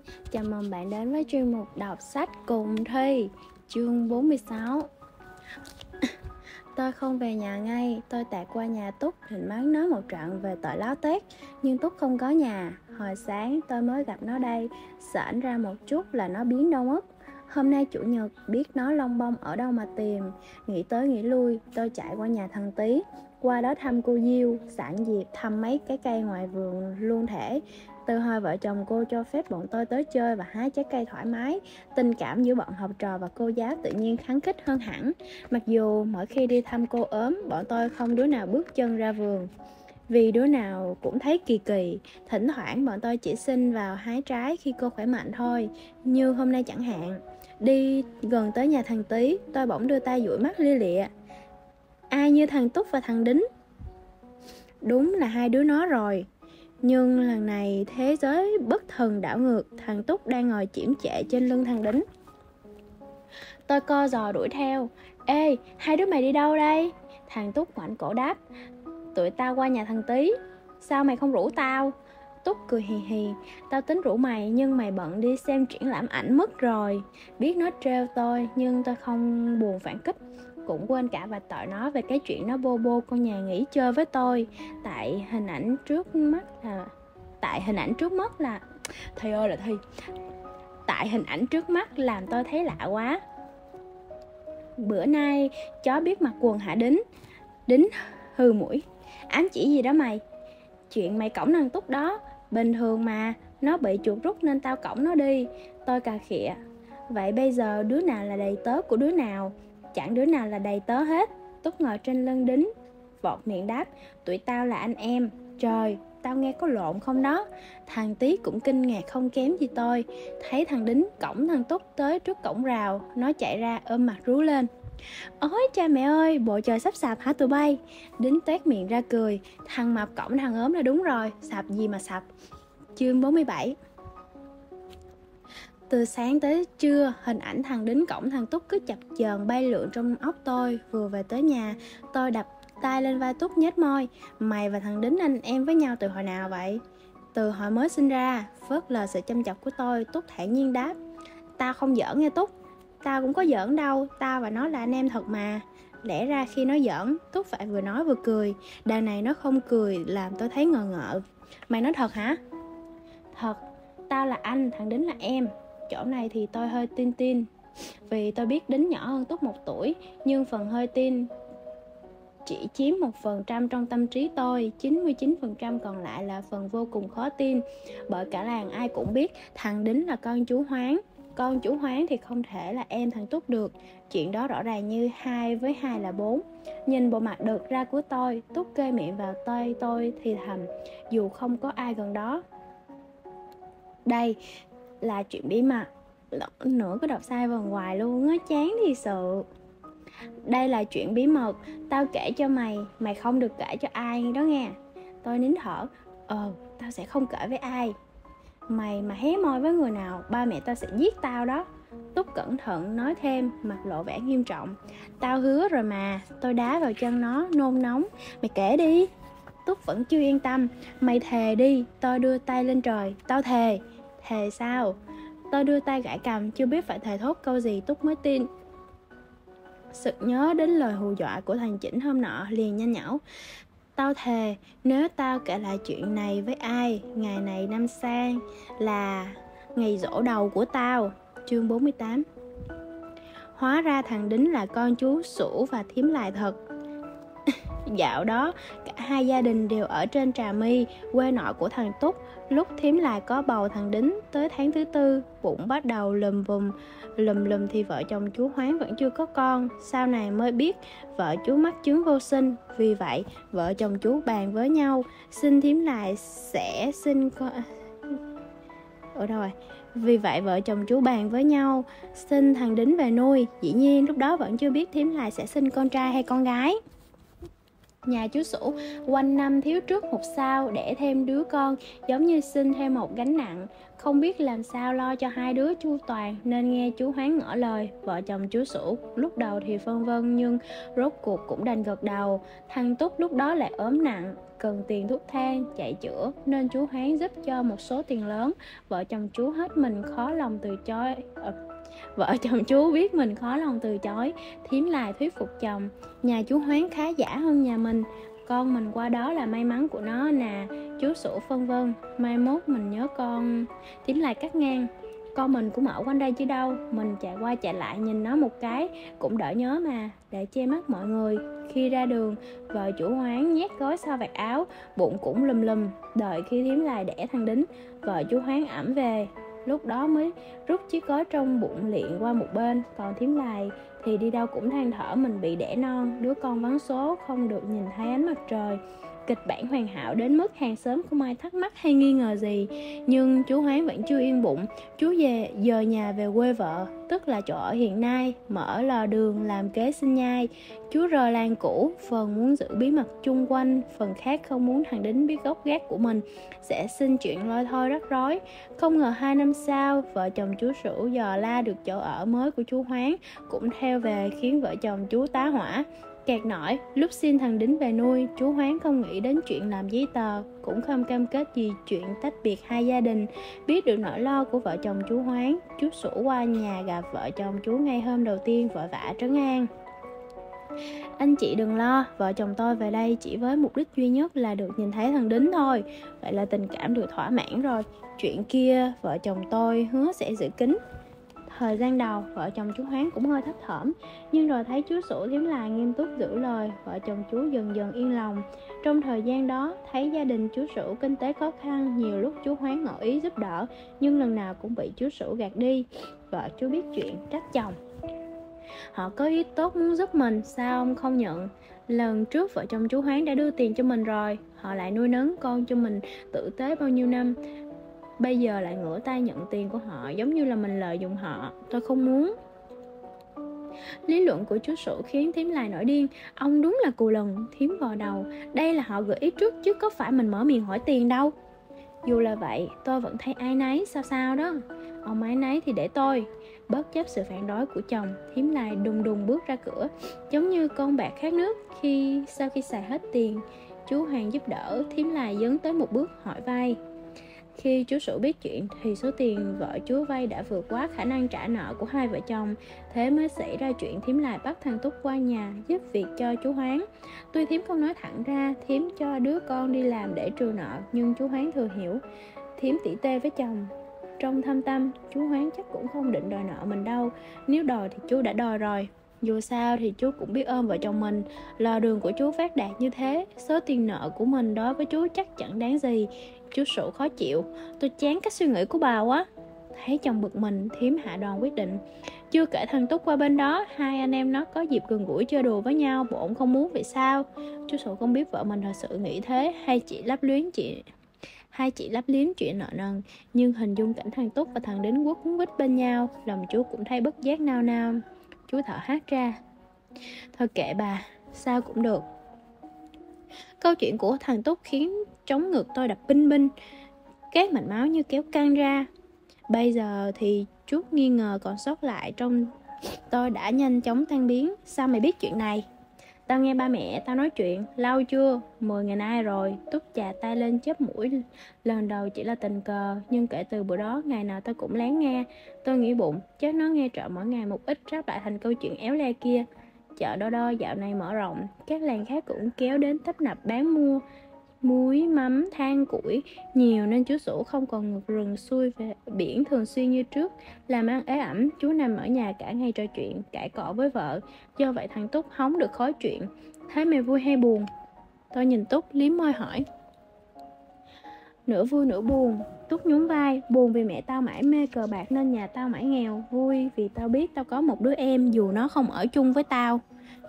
Chào mừng bạn đến với chuyên mục đọc sách cùng Thi, chương 46. Tôi không về nhà ngay, tôi tạt qua nhà Túc định mắng nó một trận về tội láo tét, nhưng Túc không có nhà. Hồi sáng tôi mới gặp nó đây, sởn ra một chút là nó biến đâu mất. Hôm nay chủ nhật, biết nó lông bông ở đâu mà tìm. Nghĩ tới nghĩ lui, tôi chạy qua nhà thằng Tý, qua đó thăm cô Diêu, sẵn dịp thăm mấy cái cây ngoài vườn luôn thể. Từ hồi vợ chồng cô cho phép bọn tôi tới chơi và hái trái cây thoải mái, tình cảm giữa bọn học trò và cô giáo tự nhiên khăng khít hơn hẳn. Mặc dù mỗi khi đi thăm cô ốm, bọn tôi không đứa nào bước chân ra vườn, vì đứa nào cũng thấy kỳ kỳ. Thỉnh thoảng bọn tôi chỉ xin vào hái trái khi cô khỏe mạnh thôi, như hôm nay chẳng hạn. Đi gần tới nhà thằng Tý, tôi bỗng đưa tay dụi mắt lia lịa. Ai như thằng Túc và thằng Đính? Đúng là hai đứa nó rồi. Nhưng lần này thế giới bất thần đảo ngược, thằng Túc đang ngồi chiếm trệ trên lưng thằng Đính. Tôi co giò đuổi theo. Ê, hai đứa mày đi đâu đây? Thằng Túc ngoảnh cổ đáp. Tụi tao qua nhà thằng Tý. Sao mày không rủ tao? Túc cười hì hì. Tao tính rủ mày nhưng mày bận đi xem triển lãm ảnh mất rồi. Biết nó trêu tôi nhưng tôi không buồn phản kích, cũng quên cả vạch tội nó về cái chuyện nó bô bô con nhà nghỉ chơi với tôi. Tại hình ảnh trước mắt là Thầy ơi là Thi. Tại hình ảnh trước mắt làm tôi thấy lạ quá. Bữa nay chó biết mặc quần hả Đính? Đính hừ mũi. Ám chỉ gì đó mày? Chuyện mày cõng thằng Túc đó, bình thường mà, nó bị chuột rút nên tao cõng nó đi. Tôi cà khịa. Vậy bây giờ đứa nào là đầy tớ của đứa nào? Chẳng đứa nào là đầy tớ hết. Túc ngồi trên lưng Đính, vọt miệng đáp. Tụi tao là anh em. Trời, tao nghe có lộn không đó? Thằng Tý cũng kinh ngạc không kém gì tôi. Thấy thằng Đính cõng thằng Túc tới trước cổng rào, nó chạy ra ôm mặt rú lên. Ôi cha mẹ ơi, bộ trời sắp sập hả tụi bay? Đính toét miệng ra cười. Thằng mập cõng thằng ốm là đúng rồi, sập gì mà sập. Chương 47. Từ sáng tới trưa, hình ảnh thằng Đính cõng thằng Túc cứ chập chờn bay lượn trong óc tôi. Vừa về tới nhà, tôi đập tay lên vai Túc nhếch môi. Mày và thằng Đính anh em với nhau từ hồi nào vậy? Từ hồi mới sinh ra. Phớt lờ sự chăm chọc của tôi, Túc thản nhiên đáp. Tao không giỡn nghe Túc. Tao cũng có giỡn đâu, tao và nó là anh em thật mà. Lẽ ra khi nó giỡn, Túc phải vừa nói vừa cười. Đằng này nó không cười làm tôi thấy ngờ ngợ. Mày nói thật hả? Thật, tao là anh, thằng Đính là em. Chỗ này thì tôi hơi tin vì tôi biết Đính nhỏ hơn Túc 1 tuổi. Nhưng phần hơi tin chỉ chiếm 1% trong tâm trí tôi, 99% còn lại là phần vô cùng khó tin. Bởi cả làng ai cũng biết thằng Đính là con chú Hoáng. Con chú Hoáng thì không thể là em thằng Túc được. Chuyện đó rõ ràng như 2 với 2 là 4. Nhìn bộ mặt đực ra của tôi, Túc kê miệng vào tay tôi thì thầm, dù không có ai gần đó. Đây là chuyện bí mật. Nữa có đọc sai vào ngoài luôn á, chán thì sự. Đây là chuyện bí mật, tao kể cho mày, mày không được kể cho ai đó nghe. Tôi nín thở. Tao sẽ không kể với ai. Mày mà hé môi với người nào, ba mẹ tao sẽ giết tao đó. Túc cẩn thận nói thêm, mặt lộ vẻ nghiêm trọng. Tao hứa rồi mà. Tôi đá vào chân nó, nôn nóng. Mày kể đi. Túc vẫn chưa yên tâm. Mày thề đi. Tôi đưa tay lên trời. Tao thề. Thề sao? Tôi đưa tay gãi cằm, chưa biết phải thề thốt câu gì Túc mới tin. Sực nhớ đến lời hù dọa của thằng Chỉnh hôm nọ, liền nhanh nhảu. Tao thề, nếu tao kể lại chuyện này với ai, ngày này năm sang là ngày giỗ đầu của tao. Chương 48. Hóa ra thằng Đính là con chú Sủ và thím Lại thật. Dạo đó, cả hai gia đình đều ở trên Trà My, quê nội của thằng Túc. Lúc thím Lại có bầu thằng Đính, tới tháng thứ 4, bụng bắt đầu lùm lùm thì vợ chồng chú Hoáng vẫn chưa có con. Sau này mới biết vợ chú mắc chứng vô sinh. Vì vậy, vợ chồng chú bàn với nhau, xin thím Lại sẽ sinh con... Vì vậy vợ chồng chú bàn với nhau xin thằng Đính về nuôi. Dĩ nhiên lúc đó vẫn chưa biết thím Lại sẽ sinh con trai hay con gái. Nhà chú Sủ quanh năm thiếu trước hụt sau, đẻ thêm đứa con giống như sinh thêm một gánh nặng. Không biết làm sao lo cho hai đứa chu toàn, nên nghe chú Hoán ngỏ lời. Vợ chồng chú Sủ lúc đầu thì phân vân, nhưng rốt cuộc cũng đành gật đầu. Thằng Túc lúc đó lại ốm nặng, cần tiền thuốc thang chạy chữa, nên chú Hoán giúp cho một số tiền lớn. Vợ chồng chú hết mình khó lòng từ chối. Vợ chồng chú biết mình khó lòng từ chối, thím lại thuyết phục chồng. Nhà chú Hoán khá giả hơn nhà mình, con mình qua đó là may mắn của nó nè. Chú Sủ phân vân, mai mốt mình nhớ con. Thím lại cắt ngang, con mình cũng ở quanh đây chứ đâu, mình chạy qua chạy lại nhìn nó một cái cũng đỡ nhớ mà, để che mắt mọi người. Khi ra đường, vợ chủ Hoán nhét gói sau vạt áo, bụng cũng lùm lùm. Đợi khi thím lại đẻ thằng Đính, vợ chú Hoán ẵm về, lúc đó mới rút chiếc gói trong bụng liệng qua một bên. Còn thím Lài thì đi đâu cũng than thở mình bị đẻ non, đứa con vắng số, không được nhìn thấy ánh mặt trời. Kịch bản hoàn hảo đến mức hàng xóm không ai thắc mắc hay nghi ngờ gì. Nhưng chú Hoán vẫn chưa yên bụng. Chú dời nhà về quê vợ, tức là chỗ ở hiện nay, mở lò đường làm kế sinh nhai. Chú rời làng cũ, phần muốn giữ bí mật chung quanh, phần khác không muốn thằng Đính biết gốc gác của mình, sẽ xin chuyện lôi thôi rắc rối. Không ngờ 2 năm sau, vợ chồng chú Sửu dò la được chỗ ở mới của chú Hoán cũng theo về, khiến vợ chồng chú tá hỏa. Kẹt nổi, lúc xin thằng Đính về nuôi, chú Hoán không nghĩ đến chuyện làm giấy tờ, cũng không cam kết gì chuyện tách biệt hai gia đình. Biết được nỗi lo của vợ chồng chú Hoán, chú Sủ qua nhà gặp vợ chồng chú ngay hôm đầu tiên, vội vã trấn an. Anh chị đừng lo, vợ chồng tôi về đây chỉ với mục đích duy nhất là được nhìn thấy thằng Đính thôi. Vậy là tình cảm được thỏa mãn rồi. Chuyện kia vợ chồng tôi hứa sẽ giữ kín. Thời gian đầu, vợ chồng chú Hoán cũng hơi thấp thỏm, nhưng rồi thấy chú Sủ thím Lài nghiêm túc giữ lời, vợ chồng chú dần dần yên lòng. Trong thời gian đó, thấy gia đình chú Sủ kinh tế khó khăn, nhiều lúc chú Hoán ngỏ ý giúp đỡ, nhưng lần nào cũng bị chú Sủ gạt đi. Vợ chú biết chuyện, trách chồng. Họ có ý tốt muốn giúp mình, sao ông không nhận? Lần trước vợ chồng chú Hoán đã đưa tiền cho mình rồi, họ lại nuôi nấng con cho mình tử tế bao nhiêu năm. Bây giờ lại ngửa tay nhận tiền của họ, giống như là mình lợi dụng họ. Tôi không muốn. Lý luận của chú Sủ khiến thím Lài nổi điên. Ông đúng là cù lần, thím vò đầu. Đây là họ gợi ý trước chứ có phải mình mở miệng hỏi tiền đâu. Dù là vậy, tôi vẫn thấy áy náy sao sao đó. Ông áy náy thì để tôi. Bất chấp sự phản đối của chồng, thím Lài đùng đùng bước ra cửa, giống như con bạc khát nước. Sau khi xài hết tiền chú Hoàng giúp đỡ, thím Lài dấn tới một bước hỏi vay. Khi chú Sủ biết chuyện thì số tiền vợ chú vay đã vượt quá khả năng trả nợ của hai vợ chồng. Thế mới xảy ra chuyện thím Lài bắt thằng Túc qua nhà giúp việc cho chú Hoán. Tuy thím không nói thẳng ra thím cho đứa con đi làm để trừ nợ, nhưng chú Hoán thừa hiểu. Thím tỉ tê với chồng. Trong thâm tâm, chú Hoán chắc cũng không định đòi nợ mình đâu. Nếu đòi thì chú đã đòi rồi. Dù sao thì chú cũng biết ơn vợ chồng mình. Lò đường của chú phát đạt như thế, số tiền nợ của mình đối với chú chắc chẳng đáng gì. Chú Sủ khó chịu. Tôi chán cách suy nghĩ của bà quá. Thấy chồng bực mình, thím hạ đòn quyết định. Chưa kể thằng Túc qua bên đó, hai anh em nó có dịp gần gũi chơi đùa với nhau, bổn không muốn vậy sao? Chú Sủ không biết vợ mình thật sự nghĩ thế, hay chỉ lấp liếm chuyện nợ nần. Nhưng hình dung cảnh thằng Túc và thằng Đính quấn quýt bên nhau, lòng chú cũng thấy bất giác nao nao. Chú thở hắt ra. Thôi kệ bà, sao cũng được. Câu chuyện của thằng Túc khiến trống ngực tôi đập binh binh, các mạch máu như kéo căng ra. Bây giờ thì chút nghi ngờ còn sót lại trong tôi đã nhanh chóng tan biến. Sao mày biết chuyện này? Tao nghe ba mẹ tao nói chuyện. Lâu chưa? 10 ngày nay rồi. Túc chà tay lên chớp mũi. Lần đầu chỉ là tình cờ, nhưng kể từ bữa đó ngày nào tao cũng lén nghe. Tôi nghĩ bụng chắc nó nghe trộm mỗi ngày một ít, ráp lại thành câu chuyện éo le kia. Chợ Đo Đo dạo này mở rộng, các làng khác cũng kéo đến tấp nập bán mua muối, mắm, than, củi nhiều, nên chú Sủ không còn ngược rừng xuôi về biển thường xuyên như trước. Làm ăn ế ẩm, chú nằm ở nhà cả ngày trò chuyện, cãi cọ với vợ. Do vậy thằng Túc hóng được khói chuyện. Thấy mày vui hay buồn? Tôi nhìn Túc liếm môi hỏi. Nửa vui nửa buồn. Túc nhún vai. Buồn vì mẹ tao mãi mê cờ bạc nên nhà tao mãi nghèo. Vui vì tao biết tao có một đứa em dù nó không ở chung với tao.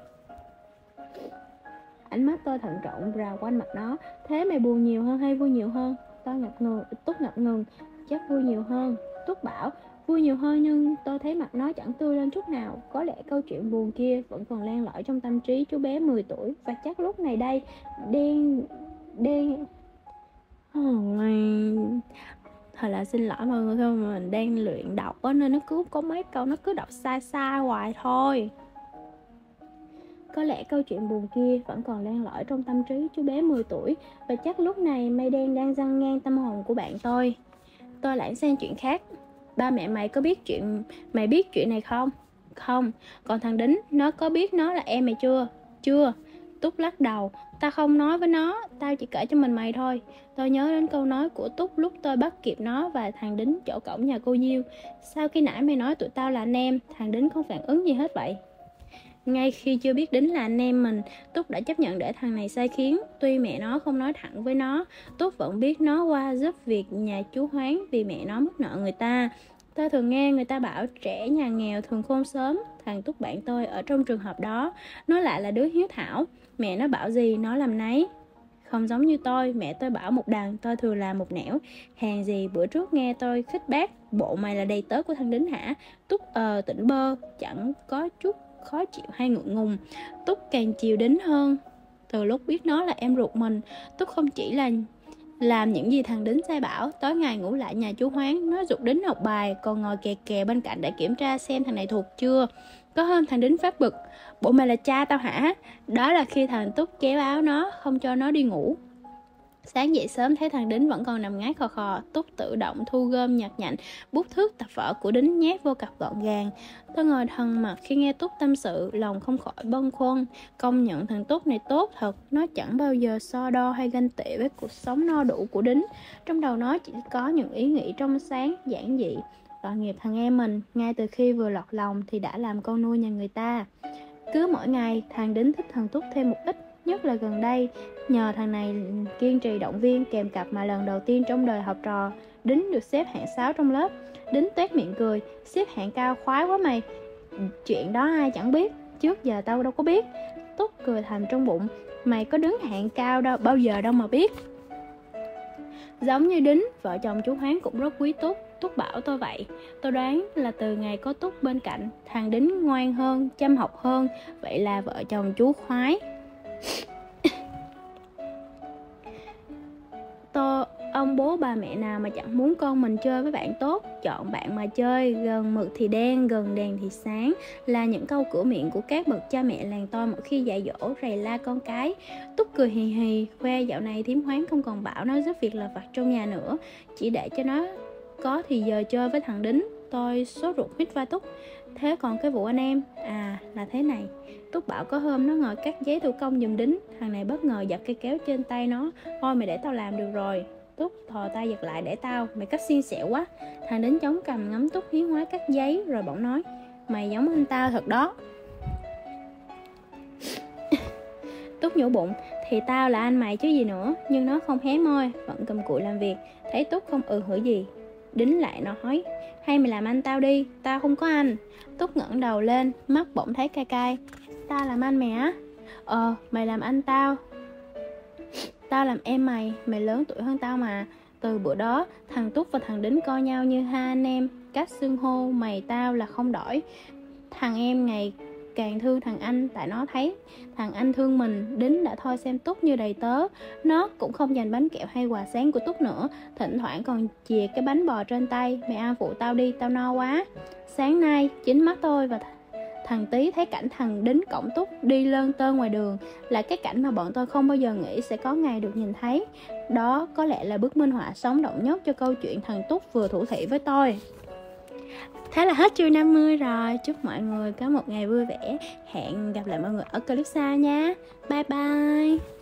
Ánh mắt tôi thận trọng rào quanh mặt nó. Thế mày buồn nhiều hơn hay vui nhiều hơn? Túc ngập ngừng. Chắc vui nhiều hơn. Túc bảo. Vui nhiều hơn nhưng tôi thấy mặt nó chẳng tươi lên chút nào. Có lẽ câu chuyện buồn kia vẫn còn len lỏi trong tâm trí chú bé 10 tuổi. Và chắc lúc này đây đen đen Thật là xin lỗi mọi người, không mình đang luyện đọc á, nên nó cứ có mấy câu nó cứ đọc sai sai hoài thôi. Có lẽ câu chuyện buồn kia vẫn còn len lỏi trong tâm trí chú bé 10 tuổi. Và chắc lúc này mây đen đang giăng ngang tâm hồn của bạn tôi. Tôi lãng sang chuyện khác. Ba mẹ mày có biết mày biết chuyện này không? Không. Còn thằng Đính, nó có biết nó là em mày chưa? Chưa. Túc lắc đầu. Tao không nói với nó, tao chỉ kể cho mày thôi. Tôi nhớ đến câu nói của Túc lúc tôi bắt kịp nó và thằng Đính chỗ cổng nhà cô Diêu. Sao khi nãy mày nói tụi tao là anh em, thằng Đính không phản ứng gì hết vậy? Ngay khi chưa biết Đính là anh em mình, Túc đã chấp nhận để thằng này sai khiến. Tuy mẹ nó không nói thẳng với nó, Túc vẫn biết nó qua giúp việc nhà chú Hoáng vì mẹ nó mất nợ người ta. Tôi thường nghe người ta bảo trẻ nhà nghèo thường khôn sớm. Thằng Túc bạn tôi ở trong trường hợp đó. Nó lại là đứa hiếu thảo. Mẹ nó bảo gì nó làm nấy. Không giống như tôi, mẹ tôi bảo một đằng, tôi thường làm một nẻo. Hèn gì bữa trước nghe tôi khích bác, bộ mày là đầy tớ của thằng Đính hả? Túc tỉnh bơ, chẳng có chút khó chịu hay ngượng ngùng. Túc càng chiều Đính hơn. Từ lúc biết nó là em ruột mình, Túc không chỉ là làm những gì thằng Đính sai bảo. Tối ngày ngủ lại nhà chú Hoáng, nó giục Đính học bài, còn ngồi kè kè bên cạnh để kiểm tra xem thằng này thuộc chưa. Có hôm thằng Đính phát bực, bộ mày là cha tao hả? Đó là khi thằng Túc kéo áo nó, không cho nó đi ngủ. Sáng dậy sớm thấy thằng Đính vẫn còn nằm ngáy khò khò. Túc tự động thu gom nhặt nhạnh bút thước tập vở của Đính nhét vô cặp gọn gàng. Tôi ngồi thần mặt khi nghe Túc tâm sự, lòng không khỏi bâng khuâng. Công nhận thằng Túc này tốt thật. Nó chẳng bao giờ so đo hay ganh tị với cuộc sống no đủ của Đính. Trong đầu nó chỉ có những ý nghĩ trong sáng, giản dị. Tội nghiệp thằng em mình, ngay từ khi vừa lọt lòng thì đã làm con nuôi nhà người ta. Cứ mỗi ngày thằng Đính thích thằng Túc thêm một ít. Nhất là gần đây, nhờ thằng này kiên trì động viên kèm cặp mà lần đầu tiên trong đời học trò, Đính được xếp hạng 6 trong lớp. Đính toét miệng cười, xếp hạng cao khoái quá mày. Chuyện đó ai chẳng biết, trước giờ tao đâu có biết. Túc cười thầm trong bụng, mày có đứng hạng cao đâu bao giờ đâu mà biết. Giống như Đính, vợ chồng chú Hoáng cũng rất quý Túc. Túc bảo tôi vậy. Tôi đoán là từ ngày có Túc bên cạnh, thằng Đính ngoan hơn, chăm học hơn. Vậy là vợ chồng chú khoái. Ông bố bà mẹ nào mà chẳng muốn con mình chơi với bạn tốt. Chọn bạn mà chơi, gần mực thì đen, gần đèn thì sáng, là những câu cửa miệng của các bậc cha mẹ làng tôi mỗi khi dạy dỗ rầy la con cái. Túc cười hì hì, khoe dạo này thím Hoáng không còn bảo nó giúp việc lặt vặt trong nhà nữa, chỉ để cho nó có thì giờ chơi với thằng Đính. Tôi sốt ruột hít vai Túc. Thế còn cái vụ anh em, là thế này. Túc bảo có hôm nó ngồi cắt giấy thủ công giùm Đính. Thằng này bất ngờ giật cây kéo trên tay nó. Thôi mày để tao làm được rồi. Túc thò tay giật lại, để tao, mày cắt xiên xẹo quá. Thằng Đính chống cằm ngắm Túc hiến hóa cắt giấy, rồi bỗng nói, mày giống anh tao thật đó. Túc nhủ bụng, thì tao là anh mày chứ gì nữa. Nhưng nó không hé môi, vẫn cầm cụi làm việc. Thấy Túc không hử gì, Đính lại nói, hay mày làm anh tao đi, tao không có anh. Túc ngẩng đầu lên, mắt bỗng thấy cay cay. Tao làm anh mày á? Mày làm anh tao. Tao làm em mày, mày lớn tuổi hơn tao mà. Từ bữa đó, thằng Túc và thằng Đính coi nhau như hai anh em. Cách xưng hô mày tao là không đổi. Thằng em ngày càng thương thằng anh, tại nó thấy thằng anh thương mình. Đính đã thôi xem Túc như đầy tớ. Nó cũng không dành bánh kẹo hay quà sáng của Túc nữa. Thỉnh thoảng còn chìa cái bánh bò trên tay. Mày ăn phụ tao đi, tao no quá. Sáng nay, chính mắt tôi và thằng Tí thấy cảnh thằng Đính cõng Túc đi lơn tơn ngoài đường, là cái cảnh mà bọn tôi không bao giờ nghĩ sẽ có ngày được nhìn thấy. Đó có lẽ là bức minh họa sống động nhất cho câu chuyện thằng Túc vừa thủ thỉ với tôi. Thế là hết chương 50 rồi. Chúc mọi người có một ngày vui vẻ. Hẹn gặp lại mọi người ở clip sau nha. Bye bye.